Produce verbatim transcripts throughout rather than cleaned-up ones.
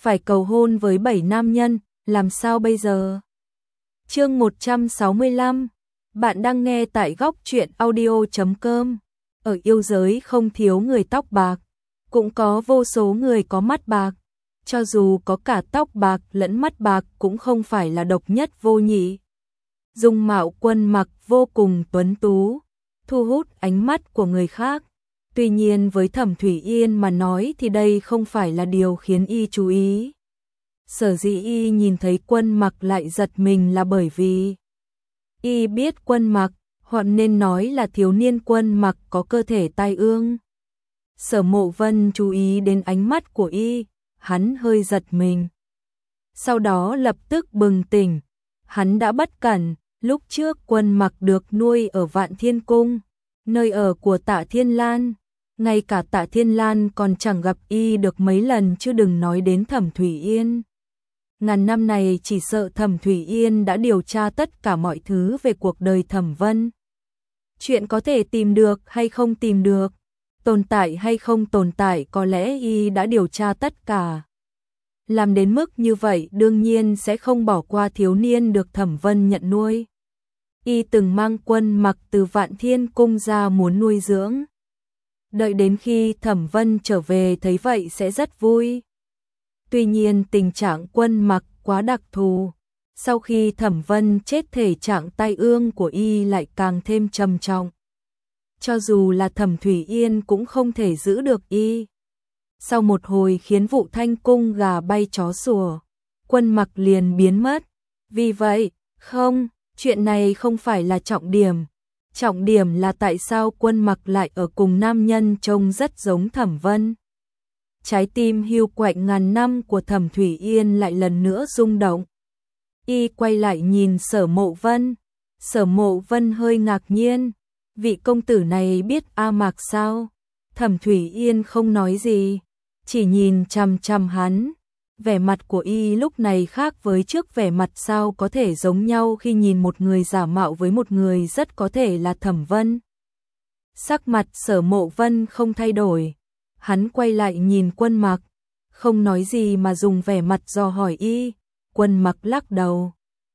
phải cầu hôn với bảy nam nhân, làm sao bây giờ? Chương một trăm sáu mươi lăm, bạn đang nghe tại góc truyện audio chấm com. Ở yêu giới không thiếu người tóc bạc, cũng có vô số người có mắt bạc. Cho dù có cả tóc bạc lẫn mắt bạc cũng không phải là độc nhất vô nhị. Dung mạo Quân Mặc vô cùng tuấn tú, thu hút ánh mắt của người khác. Tuy nhiên với Thẩm Thủy Yên mà nói thì đây không phải là điều khiến y chú ý. Sở dĩ y nhìn thấy Quân Mặc lại giật mình là bởi vì y biết Quân Mặc, hoặc nên nói là thiếu niên Quân Mặc có cơ thể tai ương. Sở Mộ Vân chú ý đến ánh mắt của y, hắn hơi giật mình. Sau đó lập tức bừng tỉnh, hắn đã bất cẩn, lúc trước Quân Mặc được nuôi ở Vạn Thiên Cung, nơi ở của Tạ Thiên Lan. Ngay cả Tạ Thiên Lan còn chẳng gặp y được mấy lần chứ đừng nói đến Thẩm Thủy Yên. Ngàn năm này chỉ sợ Thẩm Thủy Yên đã điều tra tất cả mọi thứ về cuộc đời Thẩm Vân. Chuyện có thể tìm được hay không tìm được, tồn tại hay không tồn tại, có lẽ y đã điều tra tất cả. Làm đến mức như vậy đương nhiên sẽ không bỏ qua thiếu niên được Thẩm Vân nhận nuôi. Y từng mang Quân Mặc từ Vạn Thiên Cung ra muốn nuôi dưỡng. Đợi đến khi Thẩm Vân trở về thấy vậy sẽ rất vui. Tuy nhiên tình trạng Quân Mặc quá đặc thù. Sau khi Thẩm Vân chết thể trạng tai ương của y lại càng thêm trầm trọng. Cho dù là Thẩm Thủy Yên cũng không thể giữ được y. Sau một hồi khiến vụ Thanh Cung gà bay chó sủa, Quân Mặc liền biến mất. Vì vậy, không, chuyện này không phải là trọng điểm. Trọng điểm là tại sao Quân Mặc lại ở cùng nam nhân trông rất giống Thẩm Vân. Trái tim hiu quạnh ngàn năm của Thẩm Thủy Yên lại lần nữa rung động. Y quay lại nhìn Sở Mộ Vân. Sở Mộ Vân hơi ngạc nhiên. Vị công tử này biết A Mạc sao? Thẩm Thủy Yên không nói gì, chỉ nhìn chằm chằm hắn. Vẻ mặt của y lúc này khác với trước, vẻ mặt sao có thể giống nhau khi nhìn một người giả mạo với một người rất có thể là Thẩm Vân. Sắc mặt Sở Mộ Vân không thay đổi, hắn quay lại nhìn Quân Mặc, không nói gì mà dùng vẻ mặt dò hỏi y. Quân Mặc lắc đầu.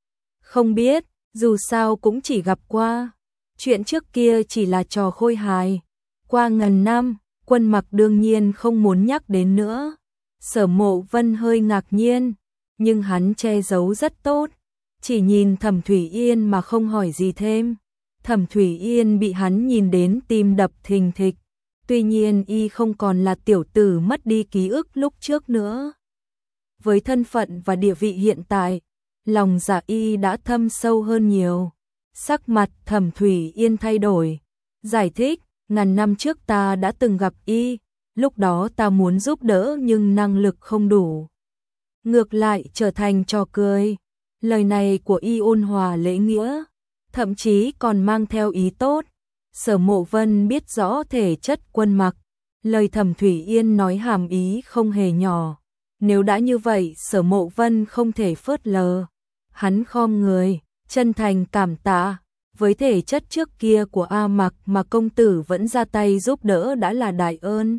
Không biết, dù sao cũng chỉ gặp qua. Chuyện trước kia chỉ là trò khôi hài. Qua ngàn năm, Quân Mặc đương nhiên không muốn nhắc đến nữa. Sở Mộ Vân hơi ngạc nhiên, nhưng hắn che giấu rất tốt, chỉ nhìn Thẩm Thủy Yên mà không hỏi gì thêm. Thẩm Thủy Yên bị hắn nhìn đến tim đập thình thịch, tuy nhiên y không còn là tiểu tử mất đi ký ức lúc trước nữa. Với thân phận và địa vị hiện tại, lòng dạ y đã thâm sâu hơn nhiều. Sắc mặt Thẩm Thủy Yên thay đổi, giải thích, ngàn năm trước ta đã từng gặp y. Lúc đó ta muốn giúp đỡ nhưng năng lực không đủ. Ngược lại trở thành trò cười. Lời này của y ôn hòa lễ nghĩa, thậm chí còn mang theo ý tốt. Sở Mộ Vân biết rõ thể chất Quân Mặc. Lời Thẩm Thủy Yên nói hàm ý không hề nhỏ. Nếu đã như vậy Sở Mộ Vân không thể phớt lờ. Hắn khom người, chân thành cảm tạ. Với thể chất trước kia của A Mạc mà công tử vẫn ra tay giúp đỡ đã là đại ơn.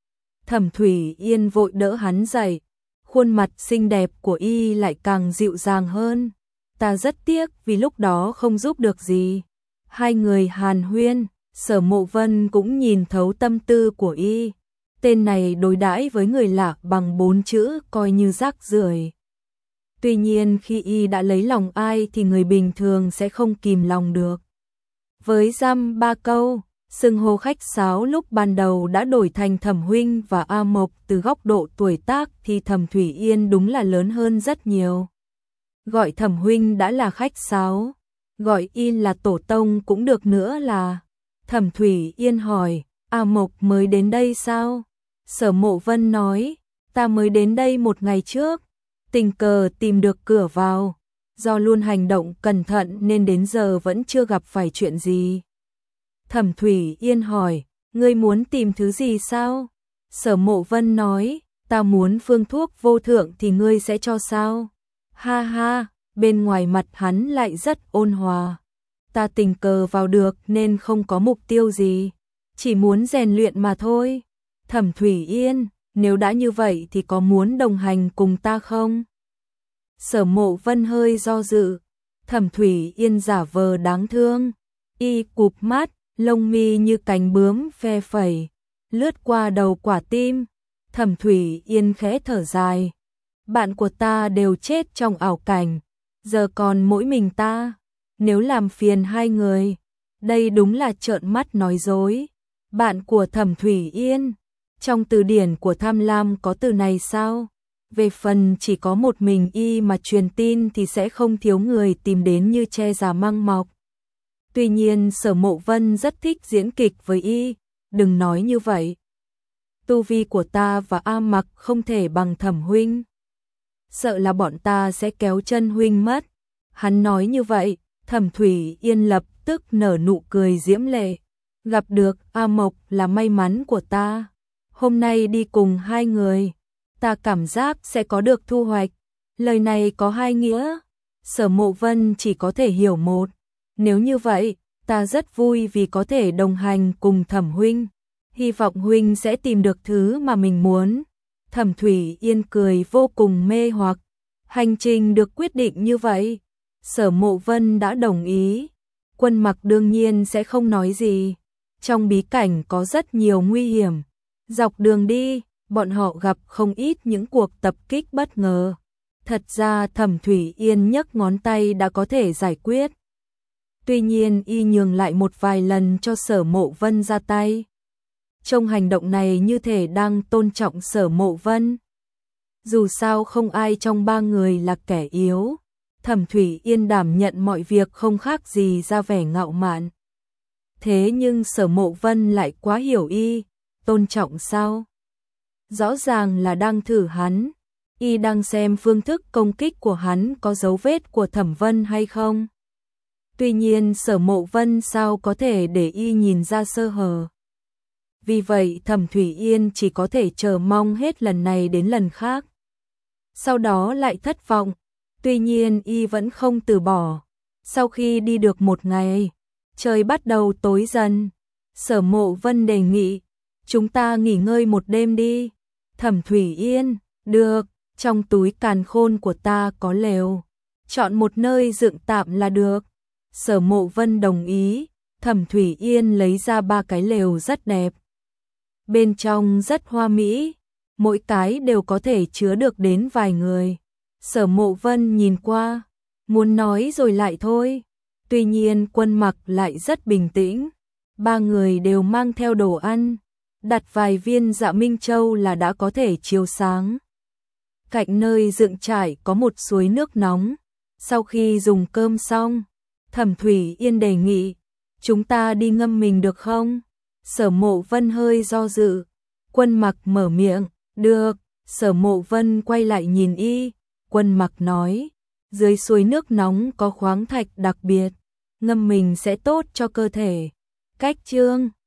Thẩm Thủy Yên vội đỡ hắn dậy, khuôn mặt xinh đẹp của y lại càng dịu dàng hơn. Ta rất tiếc vì lúc đó không giúp được gì. Hai người hàn huyên, Sở Mộ Vân cũng nhìn thấu tâm tư của y. Tên này đối đãi với người lạ bằng bốn chữ coi như rác rưởi. Tuy nhiên khi y đã lấy lòng ai thì người bình thường sẽ không kìm lòng được. Với dăm ba câu, xưng hô khách sáo lúc ban đầu đã đổi thành Thẩm huynh và A Mộc. Từ góc độ tuổi tác thì Thẩm Thủy Yên đúng là lớn hơn rất nhiều. Gọi Thẩm huynh đã là khách sáo, gọi y là tổ tông cũng được nữa là. Thẩm Thủy Yên hỏi, A Mộc mới đến đây sao? Sở Mộ Vân nói, ta mới đến đây một ngày trước, tình cờ tìm được cửa vào, do luôn hành động cẩn thận nên đến giờ vẫn chưa gặp phải chuyện gì. Thẩm Thủy Yên hỏi, ngươi muốn tìm thứ gì sao? Sở Mộ Vân nói, ta muốn phương thuốc vô thượng thì ngươi sẽ cho sao? Ha ha, bên ngoài mặt hắn lại rất ôn hòa. Ta tình cờ vào được nên không có mục tiêu gì, chỉ muốn rèn luyện mà thôi. Thẩm Thủy Yên, nếu đã như vậy thì có muốn đồng hành cùng ta không? Sở Mộ Vân hơi do dự, Thẩm Thủy Yên giả vờ đáng thương, y cụp mắt, lông mi như cánh bướm phe phẩy, lướt qua đầu quả tim. Thẩm Thủy Yên khẽ thở dài, bạn của ta đều chết trong ảo cảnh, giờ còn mỗi mình ta, nếu làm phiền hai người, đây đúng là trợn mắt nói dối. Bạn của Thẩm Thủy Yên, trong từ điển của Tham Lam có từ này sao? Về phần chỉ có một mình y mà truyền tin thì sẽ không thiếu người tìm đến như tre già măng mọc. Tuy nhiên Sở Mộ Vân rất thích diễn kịch với y, đừng nói như vậy. Tu vi của ta và A Mặc không thể bằng Thẩm huynh. Sợ là bọn ta sẽ kéo chân huynh mất. Hắn nói như vậy, Thẩm Thủy Yên lập tức nở nụ cười diễm lệ. Gặp được A Mộc là may mắn của ta. Hôm nay đi cùng hai người, ta cảm giác sẽ có được thu hoạch. Lời này có hai nghĩa. Sở Mộ Vân chỉ có thể hiểu một. Nếu như vậy, ta rất vui vì có thể đồng hành cùng Thẩm huynh. Hy vọng huynh sẽ tìm được thứ mà mình muốn. Thẩm Thủy Yên cười vô cùng mê hoặc. Hành trình được quyết định như vậy, Sở Mộ Vân đã đồng ý. Quân Mặc đương nhiên sẽ không nói gì. Trong bí cảnh có rất nhiều nguy hiểm. Dọc đường đi, bọn họ gặp không ít những cuộc tập kích bất ngờ. Thật ra Thẩm Thủy Yên nhấc ngón tay đã có thể giải quyết. Tuy nhiên y nhường lại một vài lần cho Sở Mộ Vân ra tay. Trong hành động này như thể đang tôn trọng Sở Mộ Vân. Dù sao không ai trong ba người là kẻ yếu. Thẩm Thủy Yên đảm nhận mọi việc không khác gì ra vẻ ngạo mạn. Thế nhưng Sở Mộ Vân lại quá hiểu y, tôn trọng sao? Rõ ràng là đang thử hắn, y đang xem phương thức công kích của hắn có dấu vết của Thẩm Vân hay không. Tuy nhiên Sở Mộ Vân sao có thể để y nhìn ra sơ hở. Vì vậy Thẩm Thủy Yên chỉ có thể chờ mong hết lần này đến lần khác. Sau đó lại thất vọng, tuy nhiên y vẫn không từ bỏ. Sau khi đi được một ngày, trời bắt đầu tối dần. Sở Mộ Vân đề nghị, chúng ta nghỉ ngơi một đêm đi. Thẩm Thủy Yên, được, trong túi càn khôn của ta có lều. Chọn một nơi dựng tạm là được. Sở Mộ Vân đồng ý, Thẩm Thủy Yên lấy ra ba cái lều rất đẹp. Bên trong rất hoa mỹ, mỗi cái đều có thể chứa được đến vài người. Sở Mộ Vân nhìn qua, muốn nói rồi lại thôi. Tuy nhiên Quân Mặc lại rất bình tĩnh. Ba người đều mang theo đồ ăn, đặt vài viên Dạ Minh Châu là đã có thể chiếu sáng. Cạnh nơi dựng trại có một suối nước nóng. Sau khi dùng cơm xong, Thẩm Thủy Yên đề nghị, chúng ta đi ngâm mình được không? Sở Mộ Vân hơi do dự. Quân Mặc mở miệng, được. Sở Mộ Vân quay lại nhìn y. Quân Mặc nói, dưới suối nước nóng có khoáng thạch đặc biệt, ngâm mình sẽ tốt cho cơ thể. Cách chương